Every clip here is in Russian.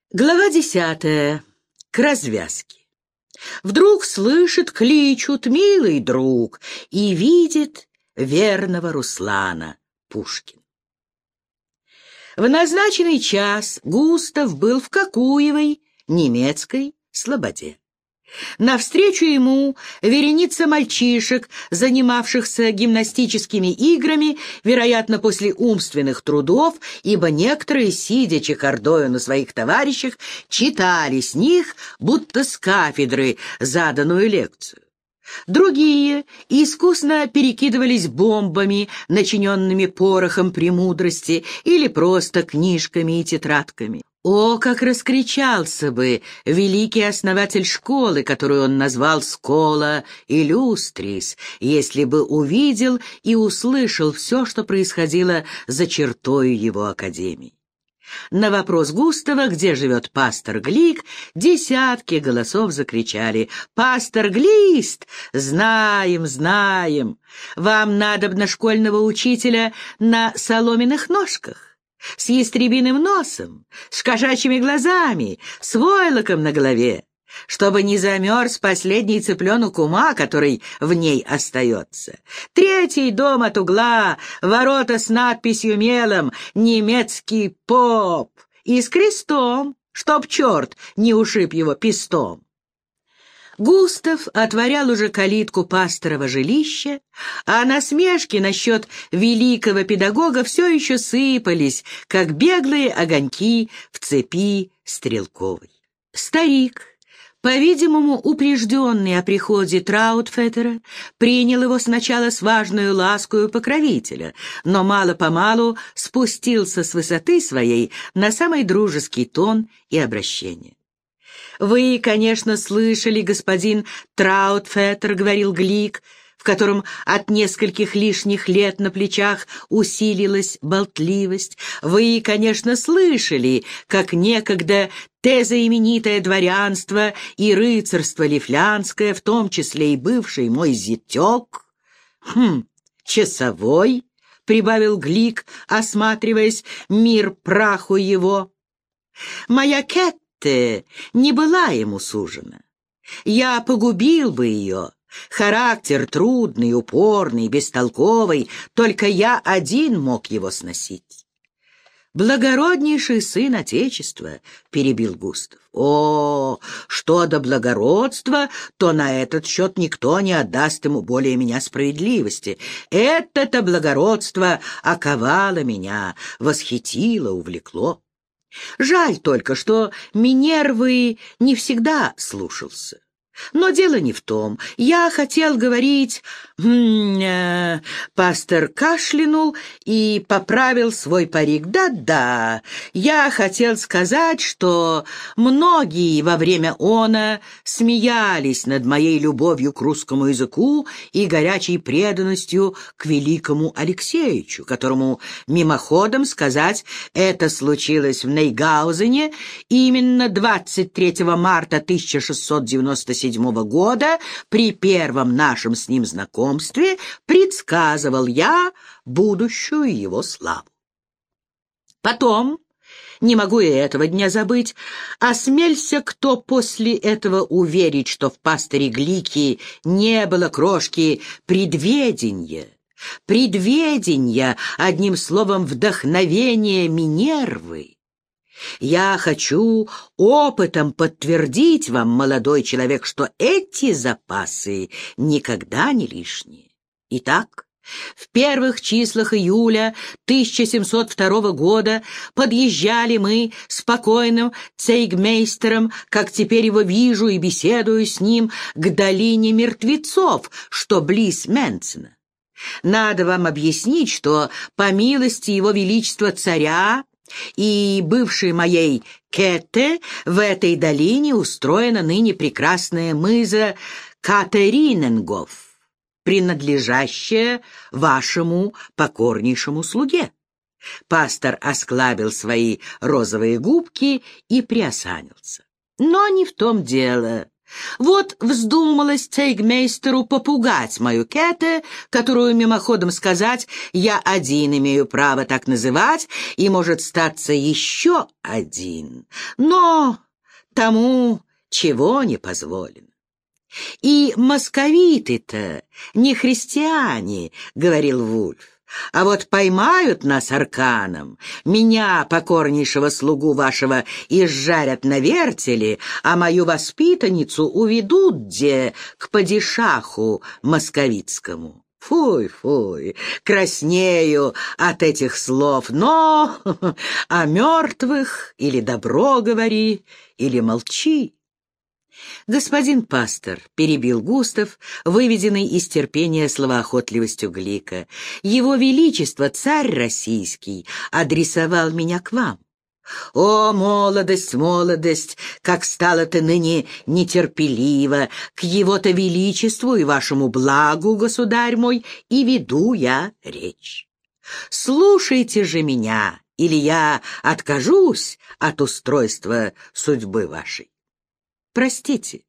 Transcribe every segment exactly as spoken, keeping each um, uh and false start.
Глава десятая. К развязке. Вдруг слышит, кличут «милый друг» и видит верного Руслана Пушкин. В назначенный час Густав был в Кокуевой немецкой слободе. Навстречу ему вереница мальчишек, занимавшихся гимнастическими играми, вероятно, после умственных трудов, ибо некоторые, сидя чехардою на своих товарищах, читали с них, будто с кафедры, заданную лекцию. Другие искусно перекидывались бомбами, начиненными порохом премудрости, или просто книжками и тетрадками. О, как раскричался бы великий основатель школы, которую он назвал «Скола Иллюстрис», если бы увидел и услышал все, что происходило за чертою его академии. На вопрос Густава, где живет пастор Глик, десятки голосов закричали: «Пастор Глист! Знаем, знаем! Вам надобно школьного учителя на соломенных ножках, с ястребиным носом, с кошачьими глазами, с войлоком на голове, чтобы не замерз последний цыпленок ума, который в ней остается. Третий дом от угла, ворота с надписью мелом «Немецкий поп» и с крестом, чтоб черт не ушиб его пестом». Густав отворял уже калитку пасторова жилища, а насмешки насчет великого педагога все еще сыпались, как беглые огоньки в цепи стрелковой. Старик, по-видимому, упрежденный о приходе Траутфеттера, принял его сначала с важную ласкою покровителя, но мало-помалу спустился с высоты своей на самый дружеский тон и обращение. «Вы, конечно, слышали, господин Траутфеттер, — говорил Глик, в котором от нескольких лишних лет на плечах усилилась болтливость, — вы, конечно, слышали, как некогда тезаименитое дворянство и рыцарство лифлянское, в том числе и бывший мой зятек, хм, часовой, — прибавил Глик, осматриваясь, мир праху его, — моя Кетте не была ему сужена. Я погубил бы ее. Характер трудный, упорный, бестолковый, только я один мог его сносить». «Благороднейший сын Отечества», — перебил Густав. «О, что до благородства, то на этот счет никто не отдаст ему более меня справедливости. Это-то благородство оковало меня, восхитило, увлекло. Жаль только, что Минервы не всегда слушался. Но дело не в том. Я хотел говорить...» э, Пастор кашлянул и поправил свой парик. «Да-да, я хотел сказать, что многие во время она смеялись над моей любовью к русскому языку и горячей преданностью к великому Алексеевичу, которому, мимоходом сказать, это случилось в Нейгаузене именно двадцать третьего марта тысяча шестьсот девяносто седьмого года. При первом нашем с ним знакомстве предсказывал я будущую его славу. Потом, не могу и этого дня забыть, осмелься кто после этого уверить, что в пасторе Глике не было крошки предведения, предведения, одним словом, вдохновения Минервы. Я хочу опытом подтвердить вам, молодой человек, что эти запасы никогда не лишние. Итак, в первых числах июля тысяча семьсот второго года подъезжали мы с покойным цейгмейстером, как теперь его вижу и беседую с ним, к долине мертвецов, что близ Менцена. Надо вам объяснить, что по милости его величества царя и бывшей моей Кетте в этой долине устроена ныне прекрасная мыза Катериненгоф, принадлежащая вашему покорнейшему слуге». Пастор осклабил свои розовые губки и приосанился. «Но не в том дело. Вот вздумалось цейгмейстеру попугать мою Кете, которую, мимоходом сказать, я один имею право так называть, и может статься еще один. Но тому чего не позволено. «И московиты-то не христиане», — говорил Вульф. «А вот поймают нас арканом, меня, покорнейшего слугу вашего, изжарят на вертеле, а мою воспитанницу уведут где к падишаху московицкому». Фуй, фуй, краснею от этих слов, но о мертвых или добро говори, или молчи. «Господин пастор», — перебил Густав, выведенный из терпения словоохотливостью Глика, «Его Величество, царь российский, адресовал меня к вам». «О, молодость, молодость, как стало ты ныне нетерпеливо! К его-то величеству и вашему благу, государь мой, и веду я речь. Слушайте же меня, или я откажусь от устройства судьбы вашей. Простите,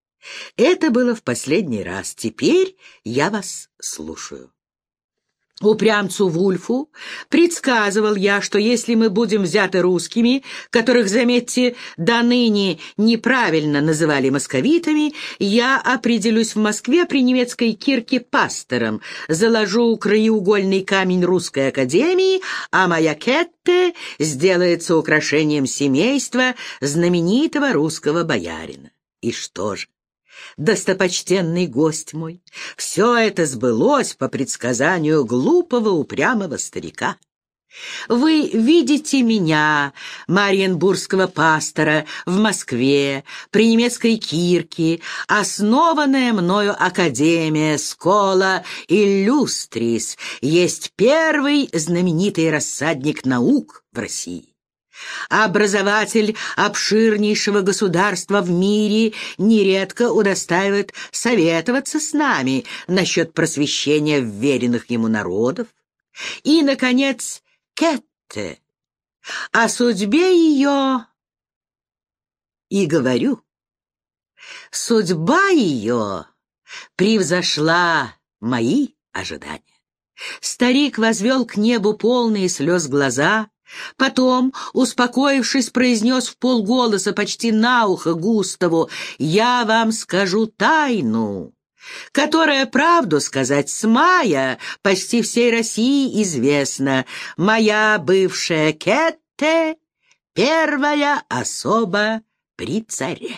это было в последний раз, теперь я вас слушаю. Упрямцу Вульфу предсказывал я, что если мы будем взяты русскими, которых, заметьте, до ныне неправильно называли московитами, я определюсь в Москве при немецкой кирке пастором, заложу краеугольный камень русской академии, а моя Кетте сделается украшением семейства знаменитого русского боярина. И что же? Достопочтенный гость мой, все это сбылось по предсказанию глупого упрямого старика. Вы видите меня, мариенбургского пастора, в Москве, при немецкой кирке, основанная мною академия Скола Иллюстрис, есть первый знаменитый рассадник наук в России. Образователь обширнейшего государства в мире нередко удостаивает советоваться с нами насчет просвещения вверенных ему народов. И, наконец, Кетте. О судьбе ее и говорю. Судьба ее превзошла мои ожидания. Старик возвел к небу полные слез глаза, потом, успокоившись, произнес вполголоса почти на ухо Густаву: «Я вам скажу тайну, которая, правду сказать, с мая почти всей России известна. Моя бывшая Кетте — первая особа при царе».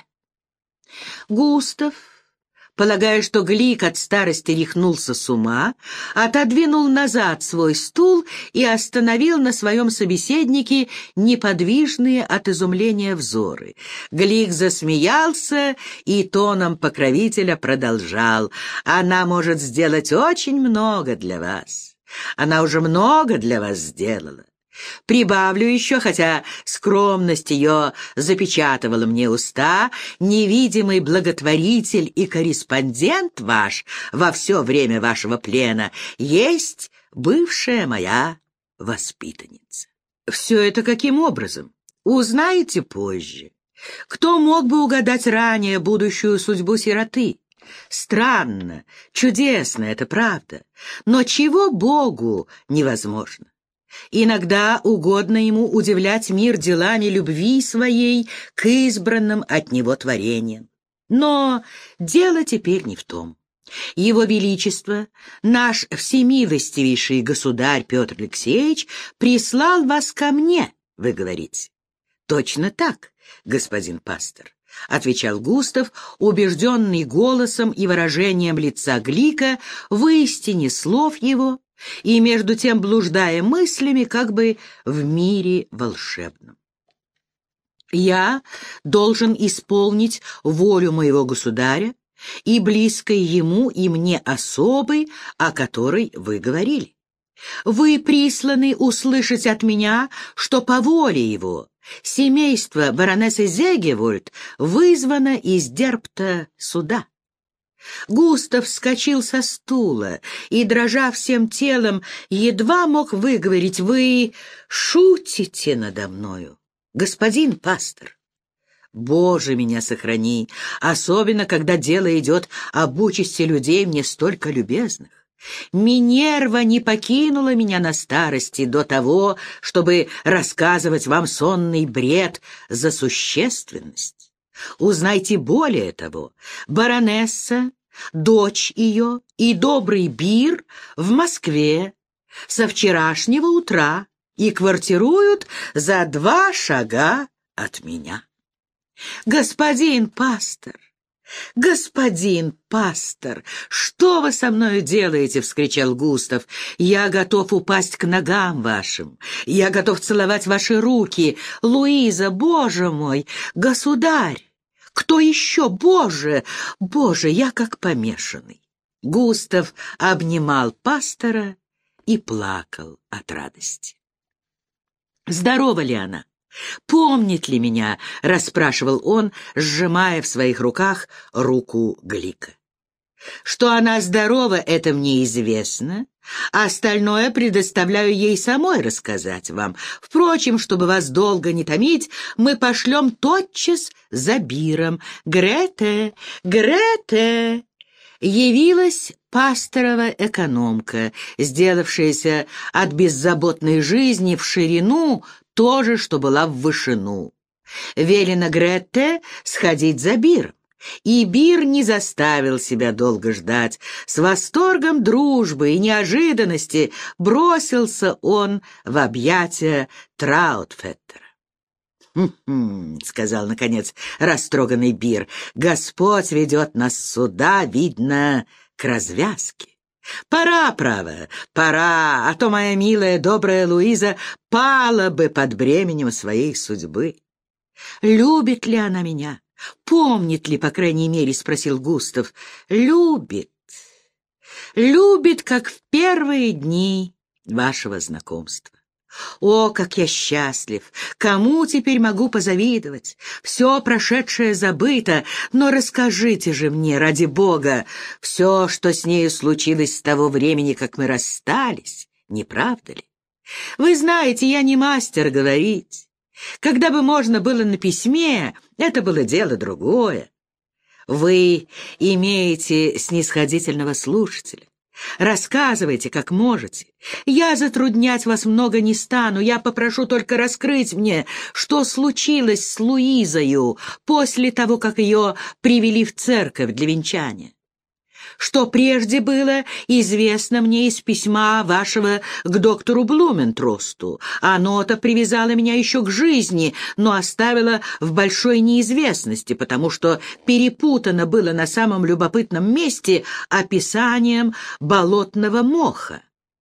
Густав, полагая, что Глик от старости рехнулся с ума, отодвинул назад свой стул и остановил на своем собеседнике неподвижные от изумления взоры. Глик засмеялся и тоном покровителя продолжал: «Она может сделать очень много для вас. Она уже много для вас сделала. Прибавлю еще, хотя скромность ее запечатывала мне уста, невидимый благотворитель и корреспондент ваш во все время вашего плена есть бывшая моя воспитанница». Все это каким образом? Узнаете позже. Кто мог бы угадать ранее будущую судьбу сироты? Странно, чудесно, это правда, но чего Богу невозможно? Иногда угодно ему удивлять мир делами любви своей к избранным от него творениям. Но дело теперь не в том. Его Величество, наш всемилостивейший государь Петр Алексеевич, прислал вас ко мне, вы говорите. Точно так, господин пастор, — отвечал Густав, убежденный голосом и выражением лица Глика в истине слов его, и между тем блуждая мыслями как бы в мире волшебном. «Я должен исполнить волю моего государя и близкой ему и мне особой, о которой вы говорили. Вы присланы услышать от меня, что по воле его семейство баронессы Зегевольд вызвано из Дербта суда». Густав вскочил со стула и, дрожа всем телом, едва мог выговорить: «Вы шутите надо мною, господин пастор». Боже, меня сохрани, особенно когда дело идет об участи людей мне столько любезных. Минерва не покинула меня на старости до того, чтобы рассказывать вам сонный бред за существенность. Узнайте более того, баронесса, дочь ее и добрый Бир в Москве со вчерашнего утра и квартируют за два шага от меня. Господин пастор, господин пастор, что вы со мною делаете? — вскричал Густав. Я готов упасть к ногам вашим, я готов целовать ваши руки. Луиза, боже мой, государь! Кто еще? Боже, боже, я как помешанный. Густав обнимал пастора и плакал от радости. Здорова ли она? «Помнит ли меня?» — расспрашивал он, сжимая в своих руках руку Глика. «Что она здорова, это мне известно, а остальное предоставляю ей самой рассказать вам. Впрочем, чтобы вас долго не томить, мы пошлем тотчас за Биром. Грете, Грете!» Явилась пасторова экономка, сделавшаяся от беззаботной жизни в ширину то же, что была в вышину. Велено Гретте сходить за Биром, и Бир не заставил себя долго ждать. С восторгом дружбы и неожиданности бросился он в объятия Траутфеттера. «Хм-хм», — сказал, наконец, растроганный Бир, — «Господь ведет нас сюда, видно, к развязке. Пора, право, пора, а то моя милая, добрая Луиза пала бы под бременем своей судьбы». «Любит ли она меня? Помнит ли, по крайней мере?» — спросил Густав. «Любит, любит, как в первые дни вашего знакомства. О, как я счастлив! Кому теперь могу позавидовать? Все прошедшее забыто, но расскажите же мне, ради Бога, все, что с нею случилось с того времени, как мы расстались, не правда ли? Вы знаете, я не мастер говорить. Когда бы можно было на письме, это было дело другое. Вы имеете снисходительного слушателя. Рассказывайте, как можете. Я затруднять вас много не стану. Я попрошу только раскрыть мне, что случилось с Луизою после того, как ее привели в церковь для венчания. Что прежде было известно мне из письма вашего к доктору Блументросту. Оно-то привязало меня еще к жизни, но оставило в большой неизвестности, потому что перепутано было на самом любопытном месте описанием болотного моха.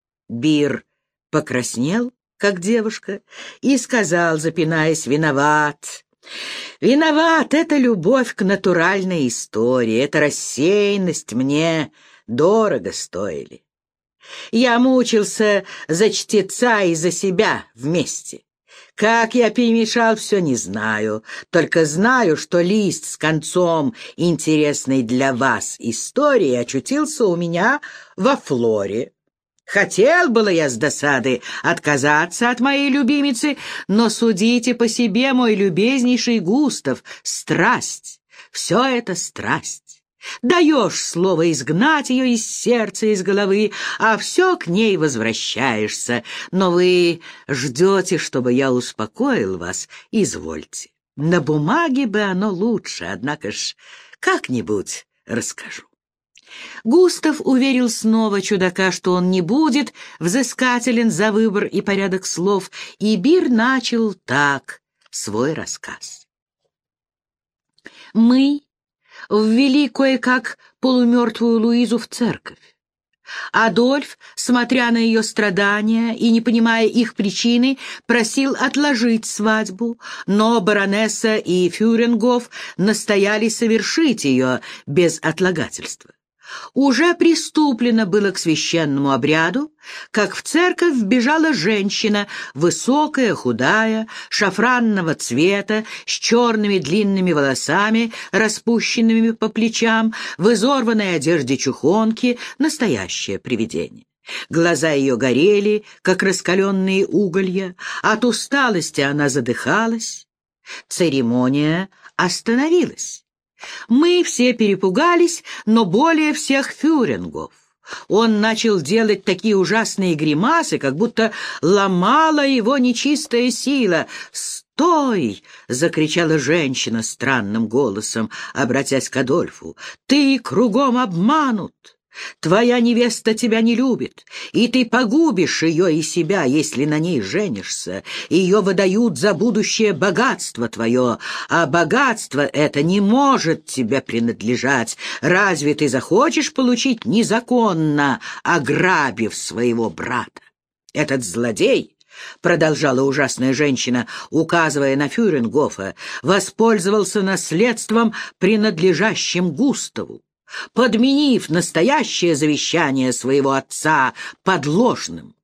Бир покраснел, как девушка, и сказал, запинаясь: «Виноват». «Виноват, это любовь к натуральной истории, эта рассеянность мне дорого стоили. Я мучился за чтеца и за себя вместе. Как я перемешал, все не знаю, только знаю, что лист с концом интересной для вас истории очутился у меня во флоре. Хотел было я с досады отказаться от моей любимицы, но судите по себе, мой любезнейший Густав, страсть, все это страсть. Даешь слово изгнать ее из сердца, из головы, а все к ней возвращаешься. Но вы ждете, чтобы я успокоил вас, извольте. На бумаге бы оно лучше, однако ж как-нибудь расскажу». Густав уверил снова чудака, что он не будет взыскателен за выбор и порядок слов, и Бир начал так свой рассказ. «Мы ввели кое-как полумертвую Луизу в церковь. Адольф, смотря на ее страдания и не понимая их причины, просил отложить свадьбу, но баронесса и Фюрингоф настояли совершить ее без отлагательства. Уже приступлено было к священному обряду, как в церковь вбежала женщина, высокая, худая, шафранного цвета, с черными длинными волосами, распущенными по плечам, в изорванной одежде чухонки, настоящее привидение. Глаза ее горели, как раскаленные уголья, от усталости она задыхалась. Церемония остановилась. Мы все перепугались, но более всех Фюрингов. Он начал делать такие ужасные гримасы, как будто ломала его нечистая сила. «Стой!» — закричала женщина странным голосом, обратясь к Адольфу. «Ты кругом обманут! Твоя невеста тебя не любит, и ты погубишь ее и себя, если на ней женишься. Ее выдают за будущее богатство твое, а богатство это не может тебе принадлежать. Разве ты захочешь получить незаконно, ограбив своего брата? Этот злодей, — продолжала ужасная женщина, указывая на Фюрингофа, — воспользовался наследством, принадлежащим Густаву, подменив настоящее завещание своего отца подложным.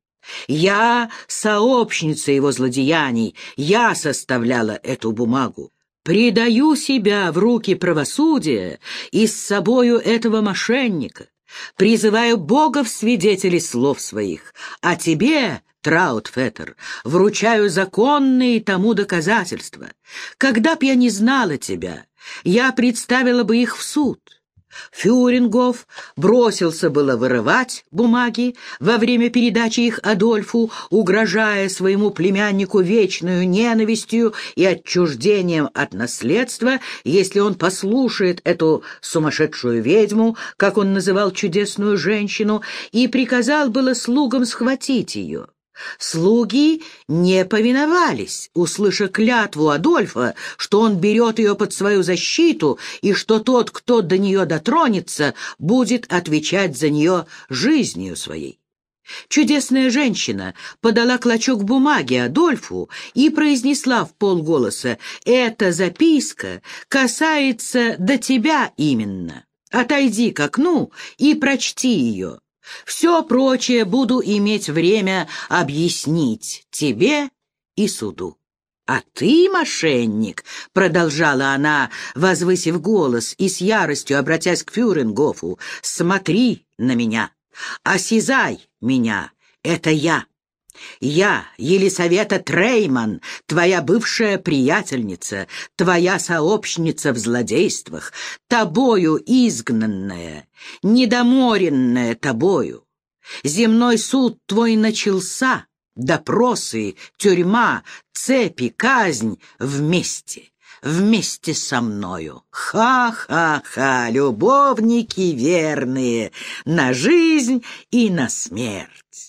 Я сообщница его злодеяний, я составляла эту бумагу. Предаю себя в руки правосудия и с собою этого мошенника. Призываю Бога в свидетели слов своих, а тебе, Траутфеттер, вручаю законные тому доказательства. Когда б я не знала тебя, я представила бы их в суд». Фюрингоф бросился было вырывать бумаги во время передачи их Адольфу, угрожая своему племяннику вечную ненавистью и отчуждением от наследства, если он послушает эту сумасшедшую ведьму, как он называл чудесную женщину, и приказал было слугам схватить ее. Слуги не повиновались, услыша клятву Адольфа, что он берет ее под свою защиту и что тот, кто до нее дотронется, будет отвечать за нее жизнью своей. Чудесная женщина подала клочок бумаги Адольфу и произнесла вполголоса: «Эта записка касается до тебя именно. Отойди к окну и прочти ее. Все прочее буду иметь время объяснить тебе и суду». «А ты, мошенник», — продолжала она, возвысив голос и с яростью обратясь к Фюрингофу, — «смотри на меня, осязай меня, это я». Я, Елисавета Трейман, твоя бывшая приятельница, твоя сообщница в злодействах, тобою изгнанная, недоморенная тобою. Земной суд твой начался, допросы, тюрьма, цепи, казнь вместе. Вместе со мною. Ха-ха-ха, любовники верные, на жизнь и на смерть.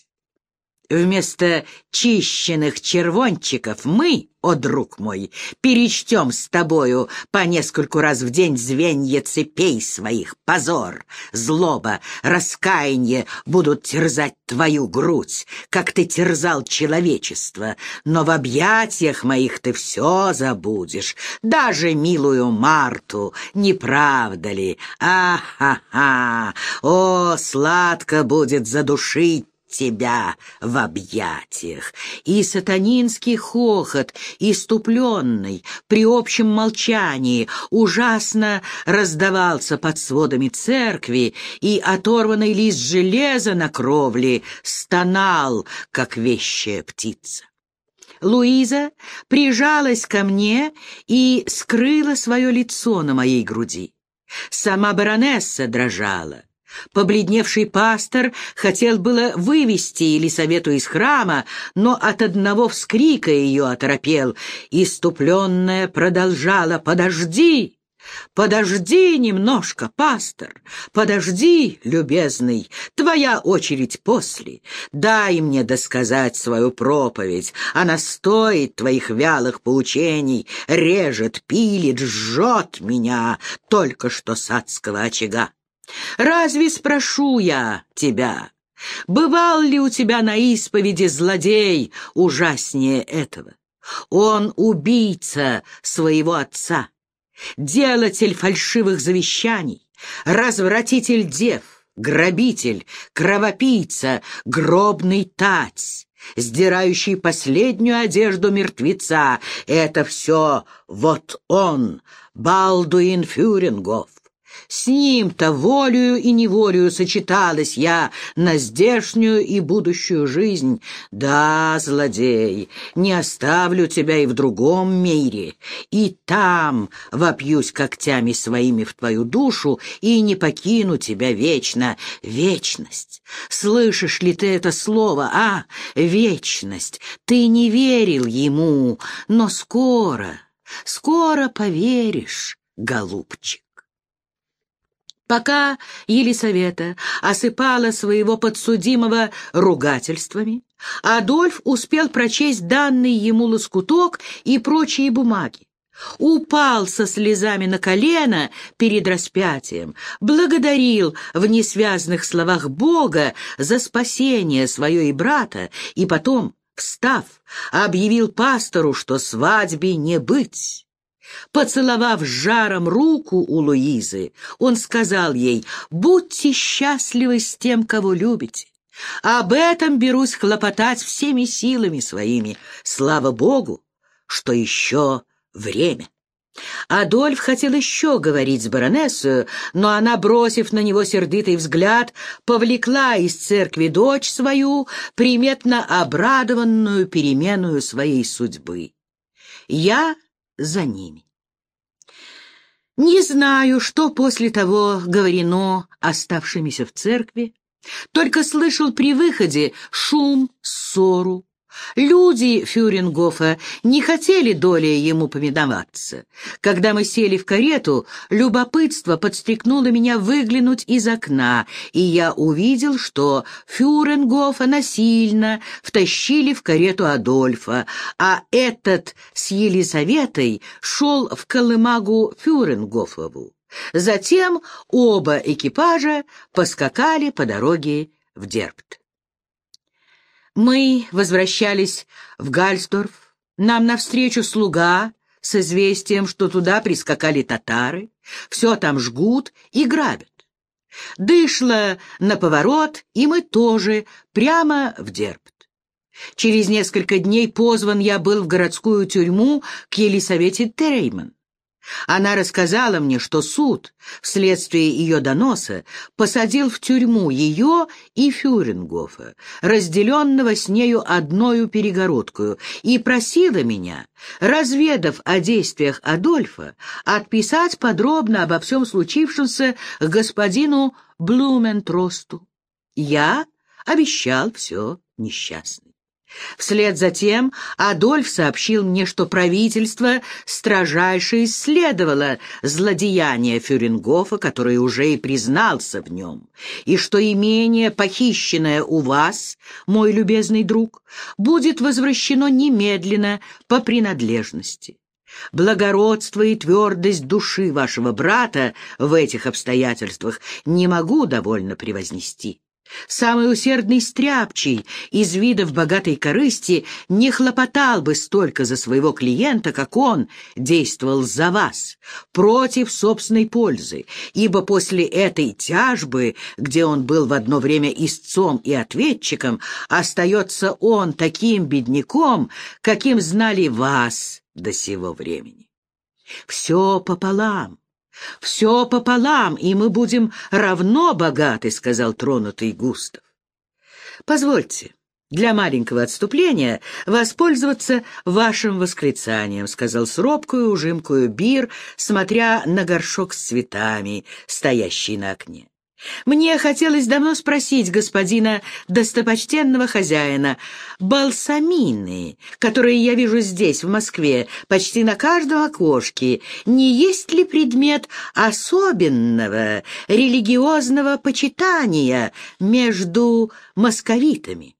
Вместо чищенных червончиков мы, о друг мой, перечтем с тобою по нескольку раз в день звенья цепей своих. Позор, злоба, раскаяние будут терзать твою грудь, как ты терзал человечество, но в объятиях моих ты все забудешь, даже милую Марту, не правда ли? А-ха-ха! О, сладко будет задушить тебя в объятиях. И сатанинский хохот, иступленный, при общем молчании, ужасно раздавался под сводами церкви, и оторванный лист железа на кровле стонал, как вещая птица. Луиза прижалась ко мне и скрыла свое лицо на моей груди. Сама баронесса дрожала. Побледневший пастор хотел было вывести Елисавету из храма, но от одного вскрика ее оторопел. Иступленная продолжала: «Подожди! Подожди немножко, пастор! Подожди, любезный! Твоя очередь после! Дай мне досказать свою проповедь! Она стоит твоих вялых поучений, режет, пилит, жжет меня только что с адского очага! Разве спрошу я тебя, бывал ли у тебя на исповеди злодей ужаснее этого? Он убийца своего отца, делатель фальшивых завещаний, развратитель дев, грабитель, кровопийца, гробный тать, сдирающий последнюю одежду мертвеца. Это все вот он, Балдуин Фюрингоф. С ним-то волею и неволею сочеталась я на здешнюю и будущую жизнь. Да, злодей, не оставлю тебя и в другом мире, и там вопьюсь когтями своими в твою душу и не покину тебя вечно. Вечность. Слышишь ли ты это слово, а? Вечность. Ты не верил ему, но скоро, скоро поверишь, голубчик. Пока Елисавета осыпала своего подсудимого ругательствами, Адольф успел прочесть данный ему лоскуток и прочие бумаги. Упал со слезами на колено перед распятием, благодарил в несвязных словах Бога за спасение свое и брата, и потом, встав, объявил пастору, что свадьбе не быть. Поцеловав жаром руку у Луизы, он сказал ей: «Будьте счастливы с тем, кого любите. Об этом берусь хлопотать всеми силами своими. Слава Богу, что еще время». Адольф хотел еще говорить с баронессой, но она, бросив на него сердитый взгляд, повлекла из церкви дочь свою, приметно обрадованную переменою своей судьбы. Я за ними. Не знаю, что после того говорено оставшимися в церкви, только слышал при выходе шум, ссору. Люди Фюрингофа не хотели долей ему повиноваться. Когда мы сели в карету, любопытство подстрекнуло меня выглянуть из окна, и я увидел, что Фюрингофа насильно втащили в карету Адольфа, а этот с Елисаветой шел в колымагу Фюрингофову. Затем оба экипажа поскакали по дороге в Дербт. Мы возвращались в Гальсдорф. Нам навстречу слуга с известием, что туда прискакали татары, все там жгут и грабят. Дышло на поворот, и мы тоже прямо в Дербт. Через несколько дней позван я был в городскую тюрьму к Елисавете Трейман. Она рассказала мне, что суд, вследствие ее доноса, посадил в тюрьму ее и Фюрингофа, разделенного с нею одною перегородкою, и просила меня, разведав о действиях Адольфа, отписать подробно обо всем случившемся господину Блументросту. Я обещал все несчастный. Вслед за тем Адольф сообщил мне, что правительство строжайше исследовало злодеяние Фюрингофа, который уже и признался в нем, и что имение, похищенное у вас, мой любезный друг, будет возвращено немедленно по принадлежности. Благородство и твердость души вашего брата в этих обстоятельствах не могу довольно превознести. Самый усердный стряпчий из видов богатой корысти не хлопотал бы столько за своего клиента, как он действовал за вас, против собственной пользы, ибо после этой тяжбы, где он был в одно время истцом и ответчиком, остается он таким бедняком, каким знали вас до сего времени. Все пополам. «Все пополам, и мы будем равно богаты», — сказал тронутый Густав. «Позвольте для маленького отступления воспользоваться вашим восклицанием», — сказал с робкою ужимкою Бир, смотря на горшок с цветами, стоящий на окне. «Мне хотелось давно спросить господина достопочтенного хозяина, балсамины, которые я вижу здесь, в Москве, почти на каждом окошке, не есть ли предмет особенного религиозного почитания между московитами?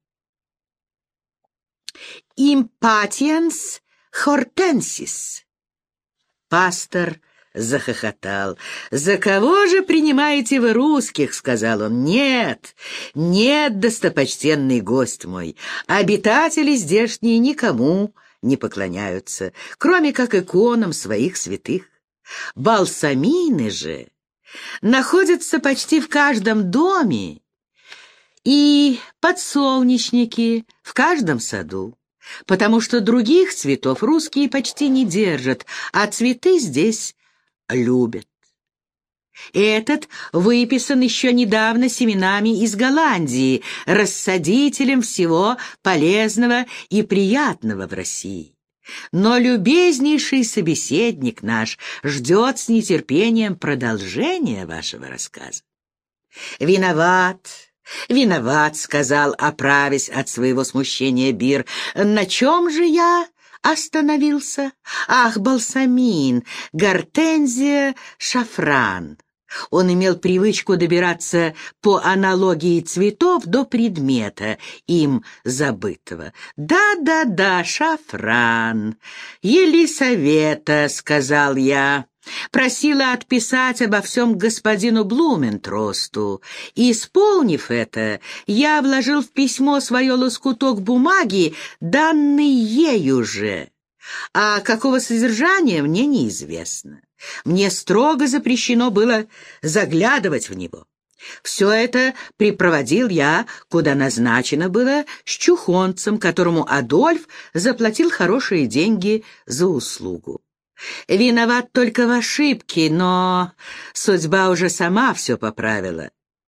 Импатиенс хортенсис». Пастор захохотал. «За кого же принимаете вы русских?» — сказал он. «Нет, нет, достопочтенный гость мой, обитатели здешние никому не поклоняются, кроме как иконам своих святых. Балсамины же находятся почти в каждом доме и подсолнечники в каждом саду, потому что других цветов русские почти не держат, а цветы здесь любят. Этот выписан еще недавно семенами из Голландии, рассадителем всего полезного и приятного в России. Но любезнейший собеседник наш ждет с нетерпением продолжения вашего рассказа. «Виноват, виноват», — сказал, оправясь от своего смущения Бир. «На чем же я остановился? Ах, балсамин, гортензия, шафран». Он имел привычку добираться по аналогии цветов до предмета, им забытого. «Да-да-да, шафран. Елисавета», — сказал я, просила отписать обо всем господину Блументросту. Исполнив это, я вложил в письмо свое лоскуток бумаги, данный ею же, а какого содержания мне неизвестно. Мне строго запрещено было заглядывать в него. Все это припроводил я, куда назначено было, с чухонцем, которому Адольф заплатил хорошие деньги за услугу. Виноват только в ошибке, но судьба уже сама все поправила.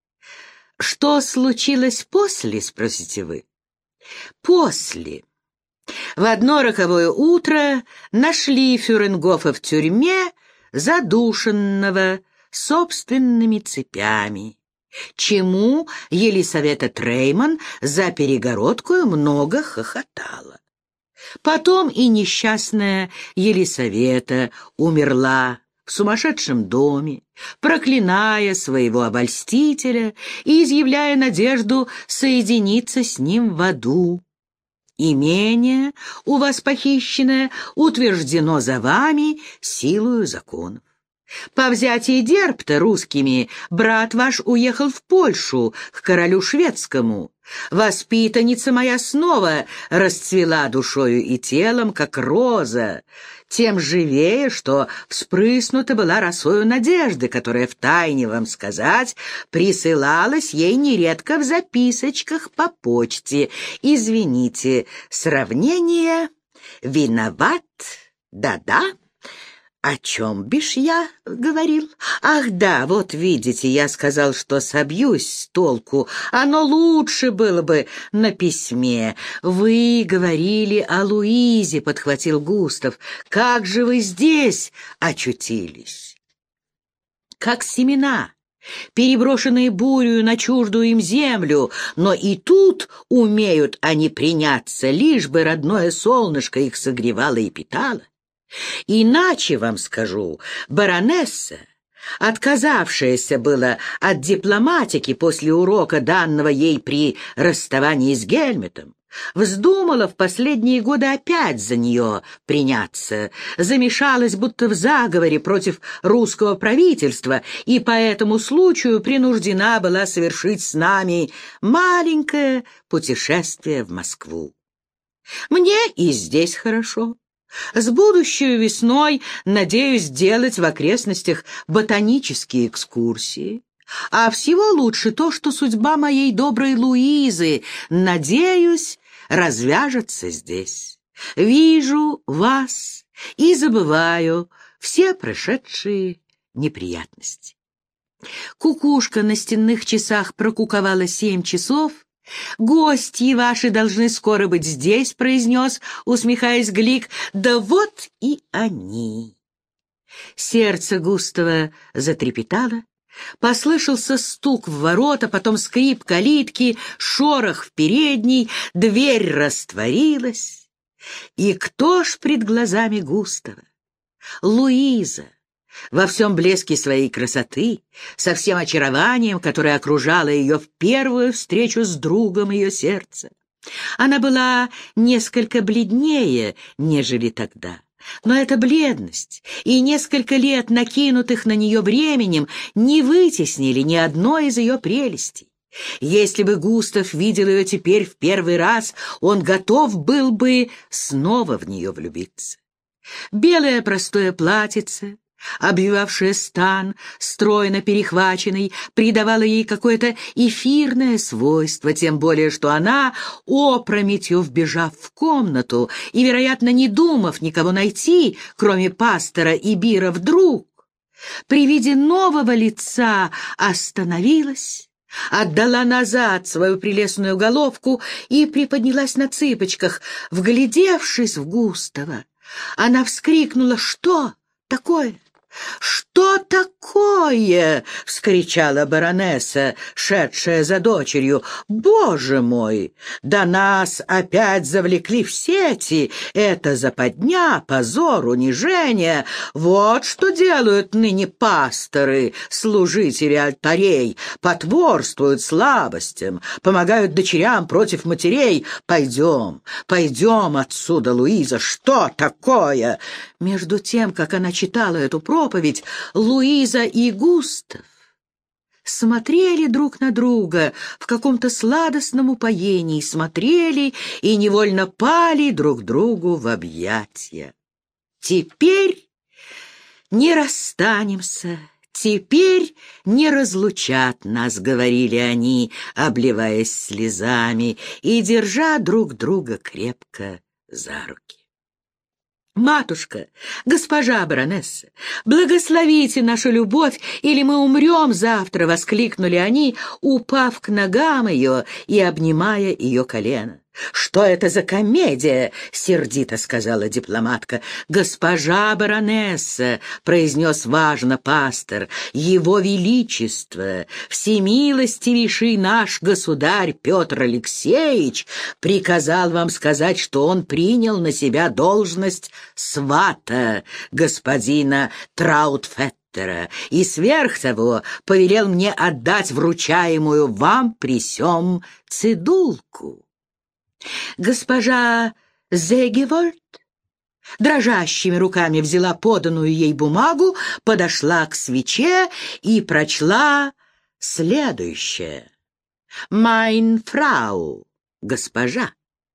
Что случилось после, спросите вы? После. В одно роковое утро нашли Фюрингофа в тюрьме, задушенного собственными цепями, чему Елисавета Трейман за перегородкою много хохотала. Потом и несчастная Елисавета умерла в сумасшедшем доме, проклиная своего обольстителя и изъявляя надежду соединиться с ним в аду. Имение, у вас похищенное, утверждено за вами силою законов. По взятии Дербта русскими брат ваш уехал в Польшу к королю шведскому. Воспитанница моя снова расцвела душою и телом, как роза, тем живее, что вспрыснута была росою надежды, которая, втайне вам сказать, присылалась ей нередко в записочках по почте. Извините, сравнение. Виноват, да-да. О чем бишь я говорил? Ах да, вот видите, я сказал, что собьюсь с толку. Оно лучше было бы на письме. Вы говорили о Луизе, подхватил Густав. Как же вы здесь очутились? Как семена, переброшенные бурью на чуждую им землю, но и тут умеют они приняться, лишь бы родное солнышко их согревало и питало. Иначе вам скажу, баронесса, отказавшаяся была от дипломатики после урока, данного ей при расставании с Гельмутом, вздумала в последние годы опять за нее приняться, замешалась будто в заговоре против русского правительства и по этому случаю принуждена была совершить с нами маленькое путешествие в Москву. Мне и здесь хорошо. С будущей весной надеюсь сделать в окрестностях ботанические экскурсии. А всего лучше то, что судьба моей доброй Луизы, надеюсь, развяжется здесь. Вижу вас и забываю все прошедшие неприятности. Кукушка на стенных часах прокуковала семь часов. «Гости ваши должны скоро быть здесь», — произнес, усмехаясь Глик. «Да вот и они». Сердце Густава затрепетало. Послышался стук в ворота, потом скрип калитки, шорох в передней, дверь растворилась. И кто ж пред глазами Густава? Луиза. Во всем блеске своей красоты, со всем очарованием, которое окружало ее в первую встречу с другом ее сердца. Она была несколько бледнее, нежели тогда, но эта бледность и несколько лет, накинутых на нее временем, не вытеснили ни одной из ее прелестей. Если бы Густав видел ее теперь в первый раз, он готов был бы снова в нее влюбиться. Белое простое платьице, обвивавшая стан, стройно перехваченный, придавала ей какое-то эфирное свойство, тем более, что она, опрометью вбежав в комнату и, вероятно, не думав никого найти, кроме пастора и Бира, вдруг при виде нового лица остановилась, отдала назад свою прелестную головку и приподнялась на цыпочках. Вглядевшись в Густава, она вскрикнула: «Что такое? Что такое?» — вскричала баронесса, шедшая за дочерью. «Боже мой! Да нас опять завлекли в сети! Это западня, позор, унижение! Вот что делают ныне пасторы, служители алтарей, потворствуют слабостям, помогают дочерям против матерей. Пойдем, пойдем отсюда, Луиза! Что такое?» Между тем, как она читала эту проповедь, Луиза и Густав смотрели друг на друга в каком-то сладостном упоении, смотрели и невольно пали друг другу в объятия. «Теперь не расстанемся, теперь не разлучат нас», — говорили они, обливаясь слезами и держа друг друга крепко за руки. «Матушка, госпожа баронесса, благословите нашу любовь, или мы умрем завтра!» — воскликнули они, упав к ногам ее и обнимая ее колено. «Что это за комедия?» — сердито сказала дипломатка. «Госпожа баронесса», — произнес важно пастор, — «его величество, всемилостивейший наш государь Петр Алексеевич приказал вам сказать, что он принял на себя должность свата господина Траутфеттера и сверх того повелел мне отдать вручаемую вам при сём цедулку». Госпожа Зегевольд дрожащими руками взяла поданную ей бумагу, подошла к свече и прочла следующее. «Майн фрау, госпожа,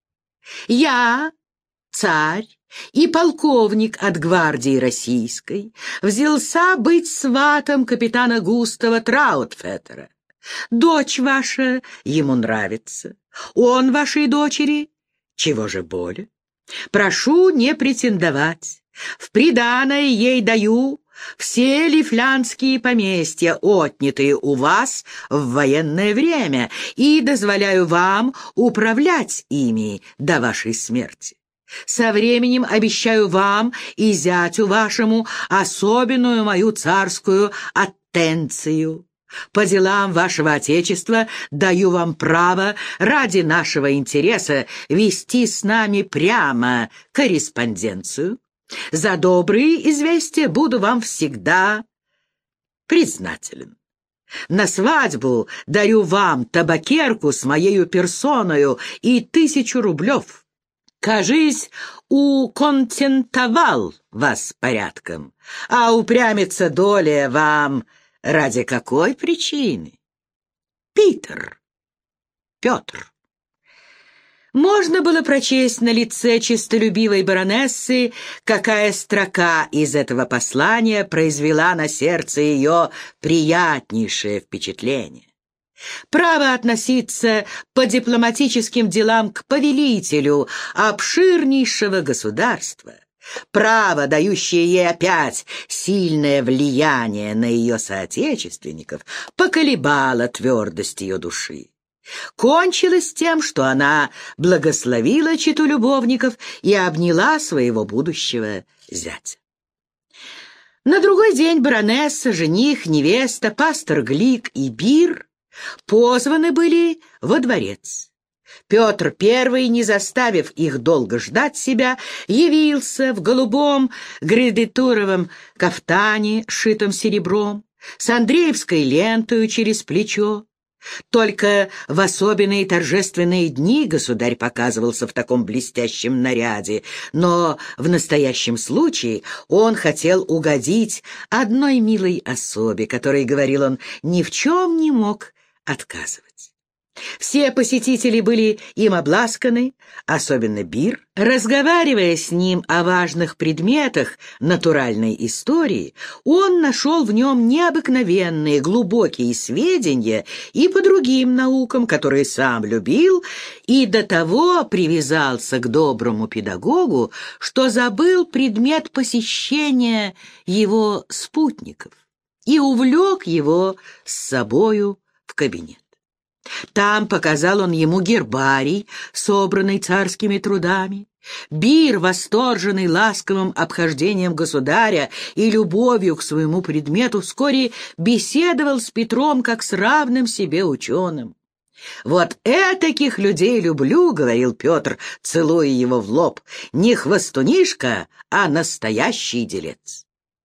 я, царь и полковник от гвардии российской, взялся быть сватом капитана Густава Траутфеттера. Дочь ваша ему нравится, он вашей дочери, чего же более? Прошу не претендовать, в приданое ей даю все лифлянские поместья, отнятые у вас в военное время, и дозволяю вам управлять ими до вашей смерти. Со временем обещаю вам и зятю вашему особенную мою царскую аттенцию. По делам вашего отечества даю вам право ради нашего интереса вести с нами прямо корреспонденцию. За добрые известия буду вам всегда признателен. На свадьбу дарю вам табакерку с моею персоною и тысячу рублев. Кажись, уконтентовал вас порядком, а упрямится доля вам ради какой причины? Питер, Петр». Можно было прочесть на лице честолюбивой баронессы, какая строка из этого послания произвела на сердце ее приятнейшее впечатление. Право относиться по дипломатическим делам к повелителю обширнейшего государства, право, дающее ей опять сильное влияние на ее соотечественников, поколебало твердость ее души. Кончилось тем, что она благословила чету любовников и обняла своего будущего зятя. На другой день баронесса, жених, невеста, пастор Глик и Бир позваны были во дворец. Петр Первый, не заставив их долго ждать себя, явился в голубом гредитуровом кафтане, шитом серебром, с андреевской лентою через плечо. Только в особенные торжественные дни государь показывался в таком блестящем наряде, но в настоящем случае он хотел угодить одной милой особе, которой, говорил он, ни в чем не мог отказывать. Все посетители были им обласканы, особенно Бир. Разговаривая с ним о важных предметах натуральной истории, он нашел в нем необыкновенные глубокие сведения и по другим наукам, которые сам любил, и до того привязался к доброму педагогу, что забыл предмет посещения его спутников и увлек его с собою в кабинет. Там показал он ему гербарий, собранный царскими трудами. Бир, восторженный ласковым обхождением государя и любовью к своему предмету, вскоре беседовал с Петром как с равным себе ученым. «Вот этаких людей люблю», — говорил Петр, целуя его в лоб, — «не хвостунишка, а настоящий делец».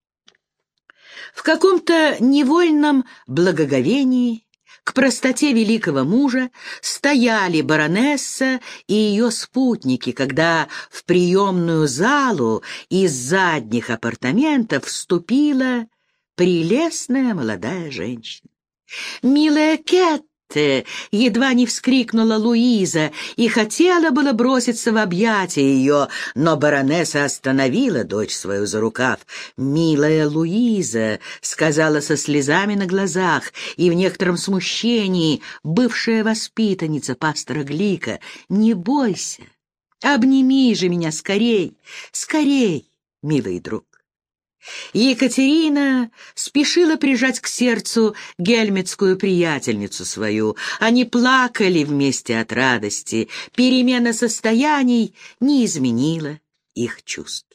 В каком-то невольном благоговении к простоте великого мужа стояли баронесса и ее спутники, когда в приемную залу из задних апартаментов вступила прелестная молодая женщина. «Милая Кетте!» едва не вскрикнула Луиза и хотела было броситься в объятия ее, но баронесса остановила дочь свою за рукав. «Милая Луиза», — сказала со слезами на глазах и в некотором смущении бывшая воспитанница пастора Глика, — «не бойся, обними же меня скорей, скорей, милый друг». Екатерина спешила прижать к сердцу гельмецкую приятельницу свою. Они плакали вместе от радости. Перемена состояний не изменила их чувств.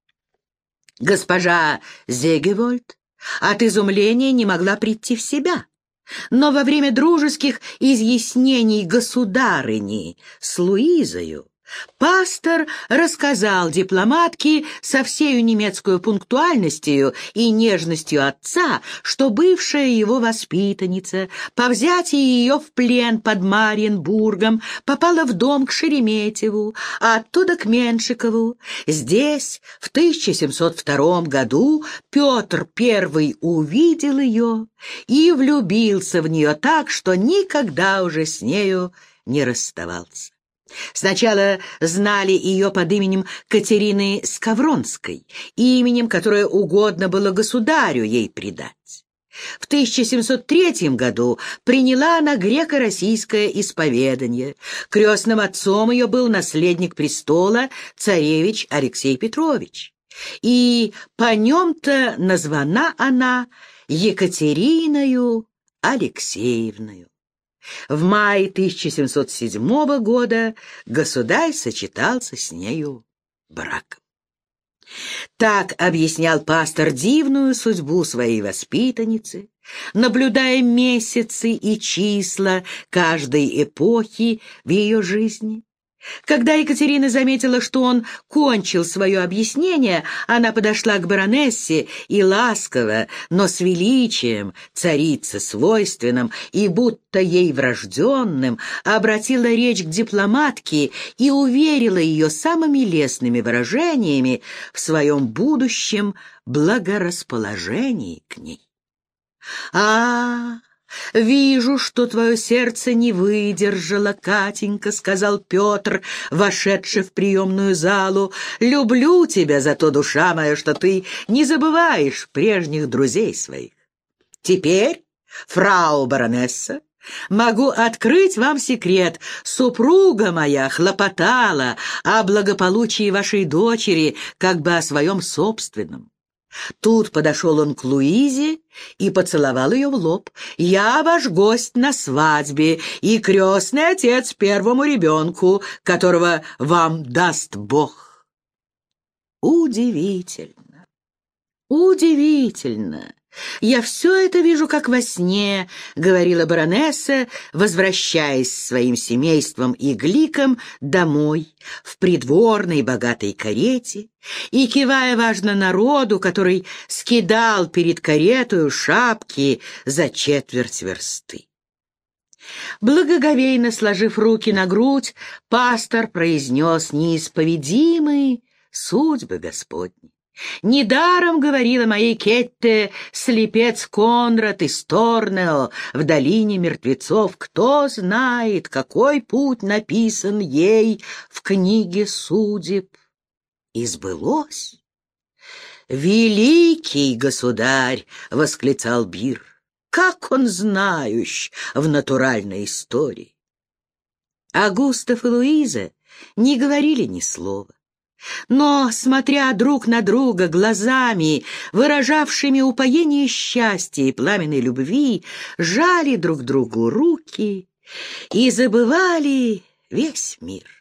Госпожа Зегевольд от изумления не могла прийти в себя. Но во время дружеских изъяснений государыни с Луизою пастор рассказал дипломатке со всею немецкую пунктуальностью и нежностью отца, что бывшая его воспитанница по взятии ее в плен под Мариенбургом попала в дом к Шереметьеву, а оттуда к Меншикову. Здесь в тысяча семьсот втором году Петр Первый увидел ее и влюбился в нее так, что никогда уже с нею не расставался. Сначала знали ее под именем Катерины Скавронской, именем, которое угодно было государю ей придать. В тысяча семьсот третьем году приняла она греко-российское исповедание. Крестным отцом ее был наследник престола царевич Алексей Петрович. И по нем-то названа она Екатериною Алексеевною. В мае тысяча семьсот седьмого года государь сочетался с нею браком. Так объяснял пастор дивную судьбу своей воспитанницы, наблюдая месяцы и числа каждой эпохи в ее жизни. Когда Екатерина заметила, что он кончил свое объяснение, она подошла к баронессе и ласково, но с величием, царице свойственным и будто ей врожденным, обратила речь к дипломатке и уверила ее самыми лестными выражениями в своем будущем благорасположении к ней. «А, вижу, что твое сердце не выдержало, Катенька», — сказал Петр, вошедший в приемную залу. «Люблю тебя за то, душа моя, что ты не забываешь прежних друзей своих. Теперь, фрау баронесса, могу открыть вам секрет. Супруга моя хлопотала о благополучии вашей дочери, как бы о своем собственном». Тут подошел он к Луизе и поцеловал ее в лоб. «Я ваш гость на свадьбе и крестный отец первому ребенку, которого вам даст Бог». Удивительно, удивительно. «Я все это вижу, как во сне», — говорила баронесса, возвращаясь с своим семейством и Гликом домой в придворной богатой карете и кивая важно народу, который скидал перед каретою шапки за четверть версты. Благоговейно сложив руки на грудь, пастор произнес неисповедимые судьбы Господни. Недаром говорила моей Кетте слепец Конрад из Торнео в долине мертвецов. Кто знает, какой путь написан ей в книге судеб. И сбылось. «Великий государь!» — восклицал Бир. «Как он знающ в натуральной истории!» А Густав и Луиза не говорили ни слова. Но, смотря друг на друга глазами, выражавшими упоение счастья и пламенной любви, жали друг другу руки и забывали весь мир.